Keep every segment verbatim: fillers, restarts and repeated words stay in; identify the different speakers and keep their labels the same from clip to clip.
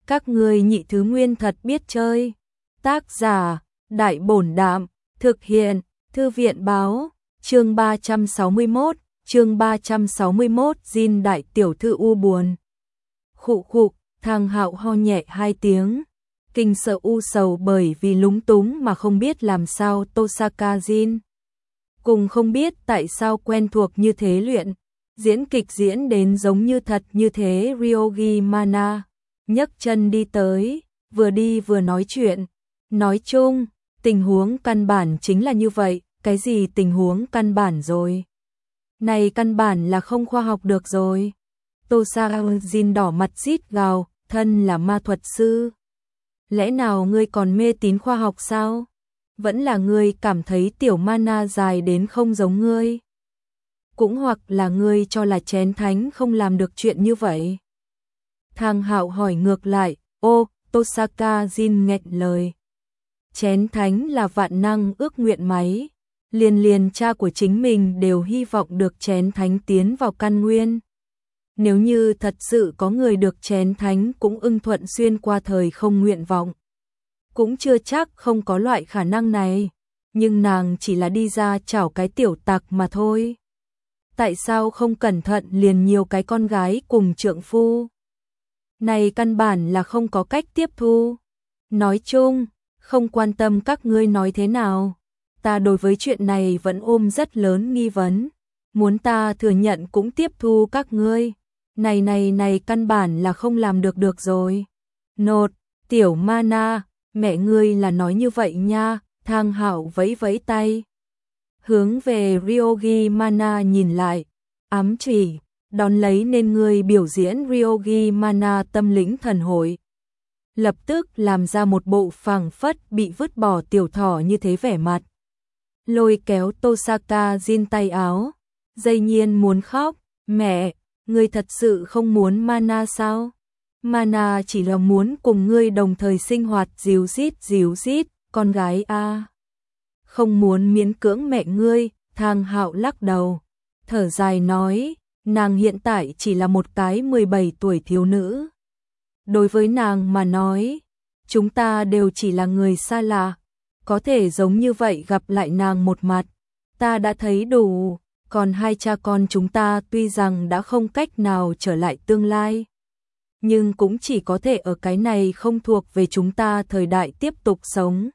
Speaker 1: Các ngươi nhị thứ nguyên thật biết chơi. Tác giả, Đại Bổn Đạm, thực hiện, Thư viện Báo, chương ba trăm sáu mươi mốt, chương ba trăm sáu mươi mốt, Jin đại tiểu thư u buồn. Khụ khụ, Thang Hạo ho nhẹ hai tiếng, kinh sợ u sầu bởi vì lúng túng mà không biết làm sao Tosaka Jin. Cùng không biết tại sao quen thuộc như thế luyện, diễn kịch diễn đến giống như thật như thế Ryogi Mana, nhấc chân đi tới, vừa đi vừa nói chuyện. Nói chung, tình huống căn bản chính là như vậy, cái gì tình huống căn bản rồi? Này căn bản là không khoa học được rồi. Tosaka Jin đỏ mặt rít gào, thân là ma thuật sư. Lẽ nào ngươi còn mê tín khoa học sao? Vẫn là ngươi cảm thấy tiểu mana dài đến không giống ngươi? Cũng hoặc là ngươi cho là chén thánh không làm được chuyện như vậy? Thang Hạo hỏi ngược lại, ô, Tosaka Jin nghẹn lời. Chén thánh là vạn năng ước nguyện máy, liền liền cha của chính mình đều hy vọng được chén thánh tiến vào căn nguyên. Nếu như thật sự có người được chén thánh cũng ưng thuận xuyên qua thời không nguyện vọng, cũng chưa chắc không có loại khả năng này, nhưng nàng chỉ là đi ra chảo cái tiểu tặc mà thôi. Tại sao không cẩn thận liền nhiều cái con gái cùng trượng phu? Này căn bản là không có cách tiếp thu. Nói chung, không quan tâm các ngươi nói thế nào, ta đối với chuyện này vẫn ôm rất lớn nghi vấn, muốn ta thừa nhận cũng tiếp thu các ngươi. Này này này căn bản là không làm được được rồi. Nột, tiểu mana, mẹ ngươi là nói như vậy nha. Thang Hạo vẫy vẫy tay, hướng về Ryogi Mana nhìn lại, ám chỉ, đón lấy nên ngươi biểu diễn Ryogi Mana tâm lĩnh thần hội. Lập tức làm ra một bộ phảng phất bị vứt bỏ tiểu thỏ như thế vẻ mặt. Lôi kéo Tosaka Jin tay áo, dây nhiên muốn khóc, mẹ, ngươi thật sự không muốn mana sao? Mana chỉ là muốn cùng ngươi đồng thời sinh hoạt díu dít díu dít, con gái a. Không muốn miễn cưỡng mẹ ngươi. Thang Hạo lắc đầu, thở dài nói, nàng hiện tại chỉ là một cái mười bảy tuổi thiếu nữ. Đối với nàng mà nói, chúng ta đều chỉ là người xa lạ, có thể giống như vậy gặp lại nàng một mặt, ta đã thấy đủ, còn hai cha con chúng ta tuy rằng đã không cách nào trở lại tương lai, nhưng cũng chỉ có thể ở cái này không thuộc về chúng ta thời đại tiếp tục sống.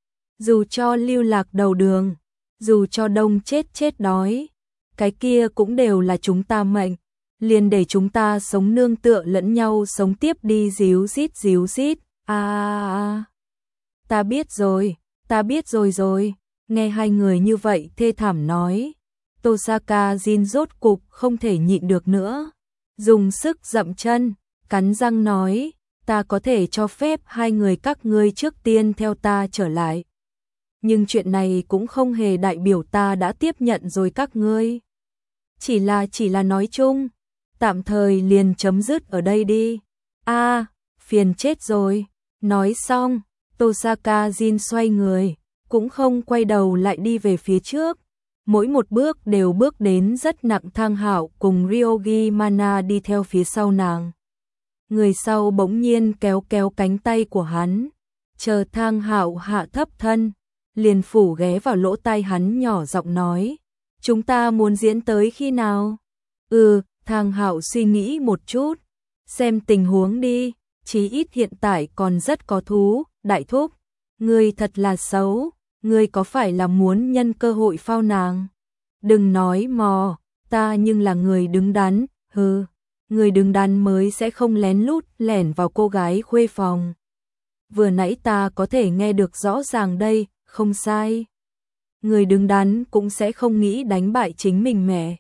Speaker 1: Dù cho lưu lạc đầu đường, dù cho đông chết chết đói, cái kia cũng đều là chúng ta mệnh, liền để chúng ta sống nương tựa lẫn nhau sống tiếp đi díu dít díu dít. A a a. Ta biết rồi, ta biết rồi rồi. Nghe hai người như vậy thê thảm nói, Tosaka Jin rốt cục không thể nhịn được nữa, dùng sức dậm chân, cắn răng nói, ta có thể cho phép hai người các ngươi trước tiên theo ta trở lại. Nhưng chuyện này cũng không hề đại biểu ta đã tiếp nhận rồi các ngươi. Chỉ là chỉ là nói chung, tạm thời liền chấm dứt ở đây đi. A, à, phiền chết rồi. Nói xong, Tosaka Jin xoay người, cũng không quay đầu lại đi về phía trước. Mỗi một bước đều bước đến rất nặng. Thang Hạo cùng Ryogi Mana đi theo phía sau nàng. Người sau bỗng nhiên kéo kéo cánh tay của hắn, chờ Thang Hạo hạ thấp thân, liền phủ ghé vào lỗ tai hắn nhỏ giọng nói, chúng ta muốn diễn tới khi nào? Ừ, Thang Hạo suy nghĩ một chút, xem tình huống đi, chí ít hiện tại còn rất có thú. Đại thúc, ngươi thật là xấu, ngươi có phải là muốn nhân cơ hội phao nàng? Đừng nói mò, ta nhưng là người đứng đắn, hừ, người đứng đắn mới sẽ không lén lút lẻn vào cô gái khuê phòng. Vừa nãy ta có thể nghe được rõ ràng đây, không sai. Người đứng đắn cũng sẽ không nghĩ đánh bại chính mình mẹ,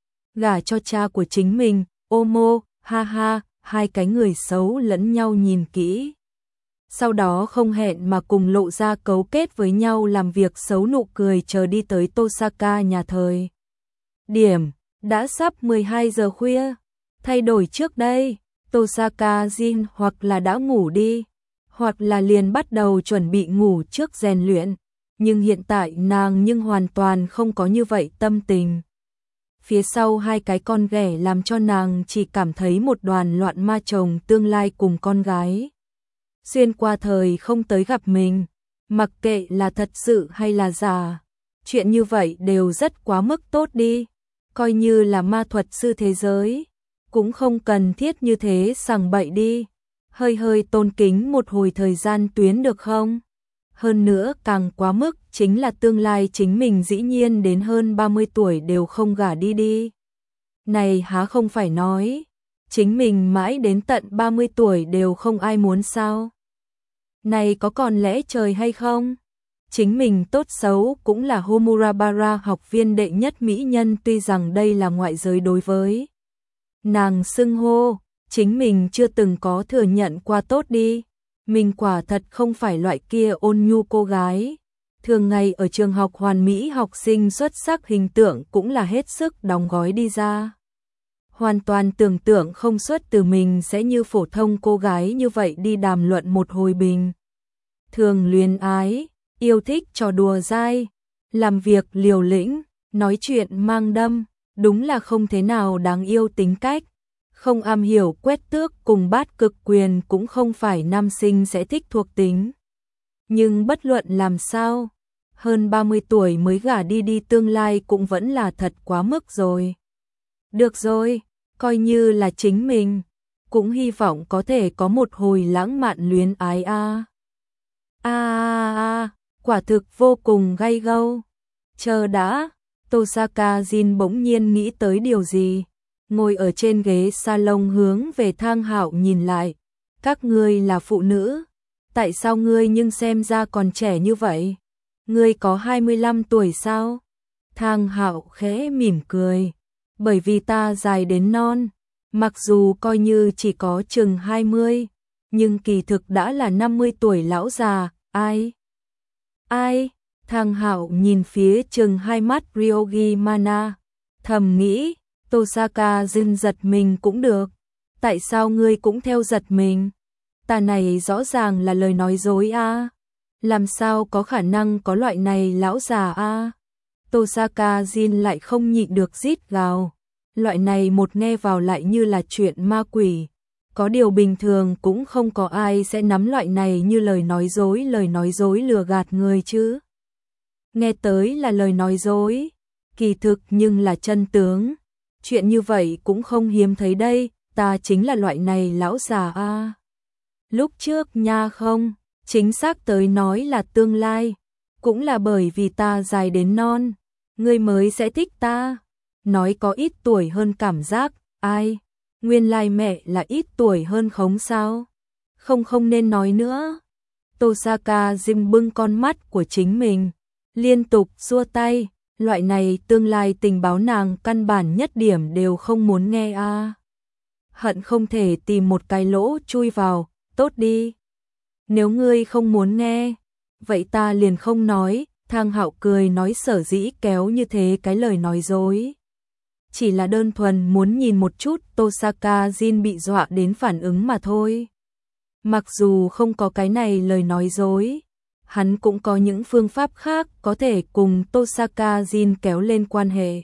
Speaker 1: gả cho cha của chính mình. Omo, ha ha. Hai cái người xấu lẫn nhau nhìn kỹ, sau đó không hẹn mà cùng lộ ra cấu kết với nhau làm việc xấu nụ cười chờ đi tới Tosaka nhà thời. Điểm, đã sắp mười hai giờ khuya, thay đổi trước đây, Tosaka Jin hoặc là đã ngủ đi, hoặc là liền bắt đầu chuẩn bị ngủ trước rèn luyện, nhưng hiện tại nàng nhưng hoàn toàn không có như vậy tâm tình. Phía sau hai cái con ghẻ làm cho nàng chỉ cảm thấy một đoàn loạn ma chồng tương lai cùng con gái. xuyên qua thời không tới gặp mình, mặc kệ là thật sự hay là giả. Chuyện như vậy đều rất quá mức tốt đi, coi như là ma thuật sư thế giới, cũng không cần thiết như thế sằng bậy đi, hơi hơi tôn kính một hồi thời gian tuyến được không? Hơn nữa càng quá mức chính là tương lai chính mình dĩ nhiên đến hơn ba mươi tuổi đều không gả đi đi. Này há không phải nói, chính mình mãi đến tận ba mươi tuổi đều không ai muốn sao? Này có còn lẽ trời hay không? Chính mình tốt xấu cũng là Homurabara học viên đệ nhất mỹ nhân, tuy rằng đây là ngoại giới đối với nàng xưng hô, chính mình chưa từng có thừa nhận qua tốt đi. Mình quả thật không phải loại kia ôn nhu cô gái. Thường ngày ở trường học hoàn mỹ học sinh xuất sắc hình tượng cũng là hết sức đóng gói đi ra. Hoàn toàn tưởng tượng không xuất từ mình sẽ như phổ thông cô gái như vậy đi đàm luận một hồi bình. Thường luyến ái, yêu thích trò đùa dai, làm việc liều lĩnh, nói chuyện mang đâm, đúng là không thế nào đáng yêu tính cách. Không am hiểu quét tước cùng bát cực quyền cũng không phải nam sinh sẽ thích thuộc tính. Nhưng bất luận làm sao, hơn ba mươi tuổi mới gả đi đi tương lai cũng vẫn là thật quá mức rồi. Được rồi, coi như là chính mình, cũng hy vọng có thể có một hồi lãng mạn luyến ái a. A a a, quả thực vô cùng gay gâu. Chờ đã, Tosaka Jin bỗng nhiên nghĩ tới điều gì. Ngồi ở trên ghế salon hướng về Thang Hạo nhìn lại. Các ngươi là phụ nữ, tại sao ngươi nhưng xem ra còn trẻ như vậy? Ngươi có hai mươi lăm tuổi sao? Thang Hạo khẽ mỉm cười. Bởi vì ta dài đến non, mặc dù coi như chỉ có chừng hai mươi, nhưng kỳ thực đã là năm mươi tuổi lão già. Ai? Ai? Thang Hạo nhìn phía chừng hai mắt Ryogi Mana, thầm nghĩ. Tosaka Jin giật mình cũng được. Tại sao ngươi cũng theo giật mình? Ta này rõ ràng là lời nói dối a. Làm sao có khả năng có loại này lão già a? Tosaka Jin lại không nhịn được rít gào. Loại này một nghe vào lại như là chuyện ma quỷ. Có điều bình thường cũng không có ai sẽ nắm loại này như lời nói dối, lời nói dối lừa gạt người chứ. Nghe tới là lời nói dối, kỳ thực nhưng là chân tướng. Chuyện như vậy cũng không hiếm thấy đây, ta chính là loại này lão già a. Lúc trước nha không, chính xác tới nói là tương lai, cũng là bởi vì ta dài đến non, ngươi mới sẽ thích ta. Nói có ít tuổi hơn cảm giác, ai, nguyên lai mẹ là ít tuổi hơn khống sao? Không không nên nói nữa. Tosaka Jin bưng con mắt của chính mình, liên tục xua tay. Loại này tương lai tình báo nàng căn bản nhất điểm đều không muốn nghe a. À. Hận không thể tìm một cái lỗ chui vào, tốt đi. Nếu ngươi không muốn nghe, vậy ta liền không nói. Thang Hạo cười nói sở dĩ kéo như thế cái lời nói dối. Chỉ là đơn thuần muốn nhìn một chút Tosaka Jin bị dọa đến phản ứng mà thôi. Mặc dù không có cái này lời nói dối, hắn cũng có những phương pháp khác có thể cùng Tosaka Jin kéo lên quan hệ.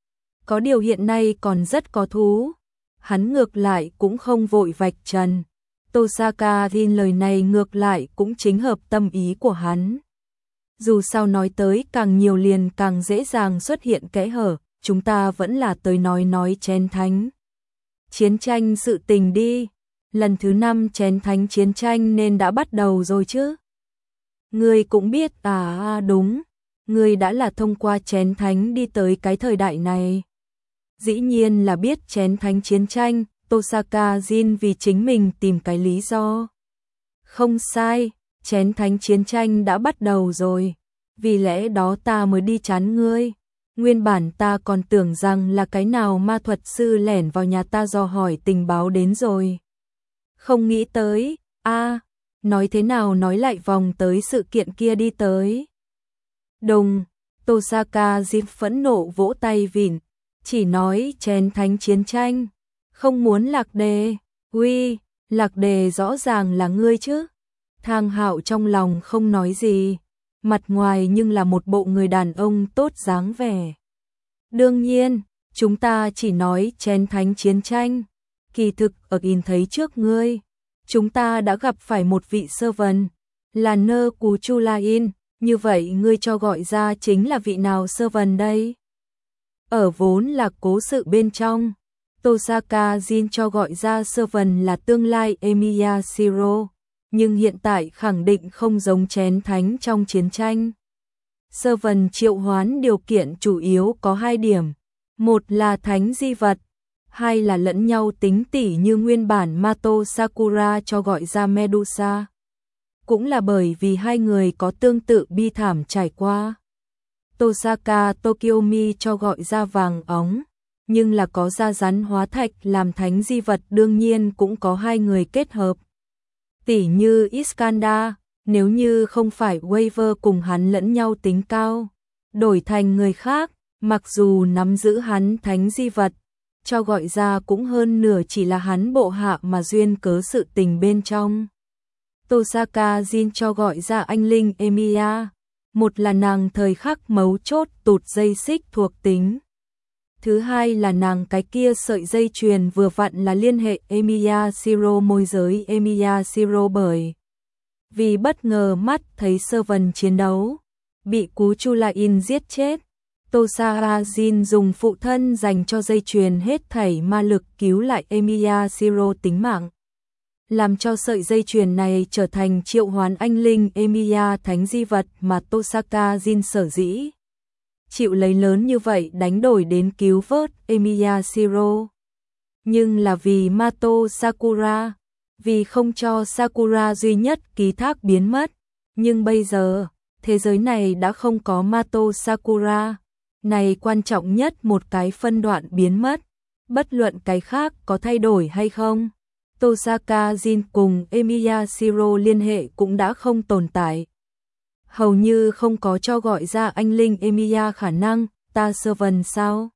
Speaker 1: Có điều hiện nay còn rất có thú. Hắn ngược lại cũng không vội vạch trần. Tosaka Jin lời này ngược lại cũng chính hợp tâm ý của hắn. Dù sao nói tới càng nhiều liền càng dễ dàng xuất hiện kẽ hở, chúng ta vẫn là tới nói nói chén thánh chiến tranh sự tình đi. Lần thứ năm chén thánh chiến tranh nên đã bắt đầu rồi chứ. Ngươi cũng biết à đúng, ngươi đã là thông qua chén thánh đi tới cái thời đại này. Dĩ nhiên là biết chén thánh chiến tranh, Tosaka Jin vì chính mình tìm cái lý do. Không sai, chén thánh chiến tranh đã bắt đầu rồi, vì lẽ đó ta mới đi chán ngươi. Nguyên bản ta còn tưởng rằng là cái nào ma thuật sư lẻn vào nhà ta dò hỏi tình báo đến rồi. Không nghĩ tới, a nói thế nào nói lại vòng tới sự kiện kia đi tới. Đùng, Tosaka Jin phẫn nộ vỗ tay vịn, chỉ nói chén thánh chiến tranh, không muốn lạc đề. Uy, lạc đề rõ ràng là ngươi chứ. Thang Hạo trong lòng không nói gì, mặt ngoài nhưng là một bộ người đàn ông tốt dáng vẻ. Đương nhiên, chúng ta chỉ nói chén thánh chiến tranh, kỳ thực ở in thấy trước ngươi. chúng ta đã gặp phải một vị sơ vần, là Nơ Cú Chu La In, như vậy ngươi cho gọi ra chính là vị nào sơ vần đây? Ở vốn là cố sự bên trong, Tosaka Jin cho gọi ra sơ vần là tương lai Emiya Shiro, nhưng hiện tại khẳng định không giống chén thánh trong chiến tranh. Sơ vần triệu hoán điều kiện chủ yếu có hai điểm, một là thánh di vật, hai là lẫn nhau tính tỉ như nguyên bản Mato Sakura cho gọi ra Medusa. Cũng là bởi vì hai người có tương tự bi thảm trải qua. Tosaka Tokyomi cho gọi ra vàng óng, nhưng là có da rắn hóa thạch làm thánh di vật, đương nhiên cũng có hai người kết hợp. Tỉ như Iskandar, nếu như không phải Waver cùng hắn lẫn nhau tính cao, đổi thành người khác, mặc dù nắm giữ hắn thánh di vật, cho gọi ra cũng hơn nửa chỉ là hắn bộ hạ mà duyên cớ sự tình bên trong. Tosaka Jin cho gọi ra anh linh Emiya, một là nàng thời khắc mấu chốt tụt dây xích thuộc tính. Thứ hai là nàng cái kia sợi dây chuyền vừa vặn là liên hệ Emiya Shiro môi giới Emiya Shiro, bởi vì bất ngờ mắt thấy sơ vần chiến đấu, bị Cú Chu La In giết chết. Tosaka Jin dùng phụ thân dành cho dây chuyền hết thảy ma lực cứu lại Emiya Shiro tính mạng, làm cho sợi dây chuyền này trở thành triệu hoán anh linh Emiya thánh di vật mà Tosaka Jin sở dĩ chịu lấy lớn như vậy đánh đổi đến cứu vớt Emiya Shiro. Nhưng là vì Mato Sakura, vì không cho Sakura duy nhất ký thác biến mất. Nhưng bây giờ, thế giới này đã không có Mato Sakura. Này quan trọng nhất một cái phân đoạn biến mất. Bất luận cái khác có thay đổi hay không, Tosaka Jin cùng Emiya Shiro liên hệ cũng đã không tồn tại. Hầu như không có cho gọi ra anh linh Emiya khả năng, ta sơ vần sao?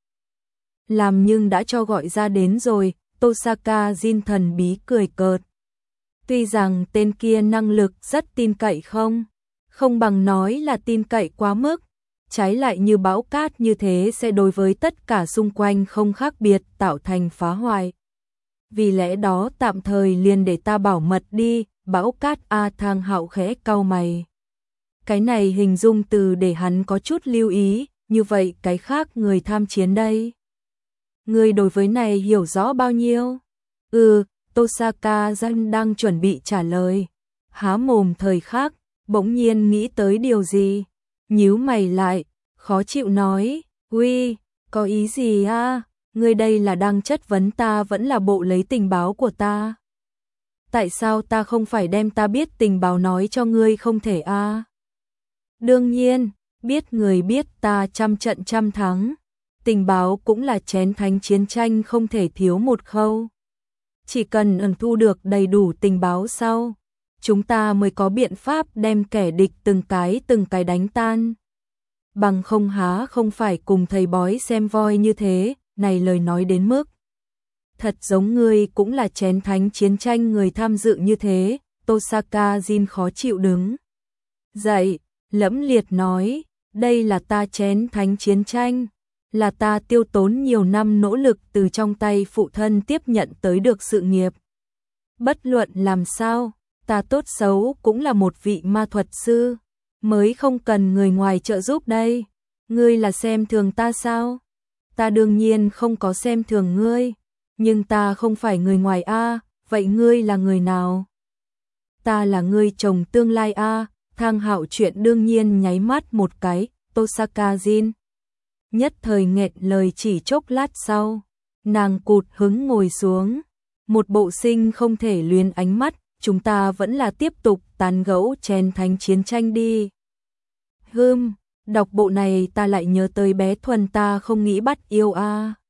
Speaker 1: Làm nhưng đã cho gọi ra đến rồi, Tosaka Jin thần bí cười cợt. Tuy rằng tên kia năng lực rất tin cậy không? Không bằng nói là tin cậy quá mức. Trái lại như bão cát như thế sẽ đối với tất cả xung quanh không khác biệt tạo thành phá hoại. Vì lẽ đó tạm thời liền để ta bảo mật đi, bão cát A Thang Hạo khẽ cau mày. Cái này hình dung từ để hắn có chút lưu ý, như vậy cái khác người tham chiến đây. Người đối với này hiểu rõ bao nhiêu? Ừ, Tosaka Jin đang chuẩn bị trả lời. Há mồm thời khắc, bỗng nhiên nghĩ tới điều gì? Nhíu mày lại, khó chịu nói, uy, có ý gì à? Ngươi đây là đang chất vấn ta vẫn là bộ lấy tình báo của ta. Tại sao ta không phải đem ta biết tình báo nói cho ngươi không thể a? À? Đương nhiên, biết người biết ta trăm trận trăm thắng. Tình báo cũng là chén thánh chiến tranh không thể thiếu một khâu. Chỉ cần ẩn thu được đầy đủ tình báo sau, chúng ta mới có biện pháp đem kẻ địch từng cái từng cái đánh tan. Bằng không há không phải cùng thầy bói xem voi như thế, này lời nói đến mức. Thật giống ngươi cũng là chén thánh chiến tranh người tham dự như thế, Tosaka Jin khó chịu đứng dậy, lẫm liệt nói, đây là ta chén thánh chiến tranh, là ta tiêu tốn nhiều năm nỗ lực từ trong tay phụ thân tiếp nhận tới được sự nghiệp. Bất luận làm sao, ta tốt xấu cũng là một vị ma thuật sư, mới không cần người ngoài trợ giúp đây. Ngươi là xem thường ta sao? Ta đương nhiên không có xem thường ngươi, nhưng ta không phải người ngoài a, vậy ngươi là người nào? Ta là ngươi chồng tương lai a. Thang Hạo chuyện đương nhiên nháy mắt một cái, Tosaka Jin nhất thời nghẹn lời, chỉ chốc lát sau, nàng cụt hứng ngồi xuống, một bộ sinh không thể luyến ánh mắt, chúng ta vẫn là tiếp tục tán gẫu chén thánh chiến tranh đi. Hừm, đọc bộ này ta lại nhớ tới bé Thuần ta không nghĩ bắt yêu a.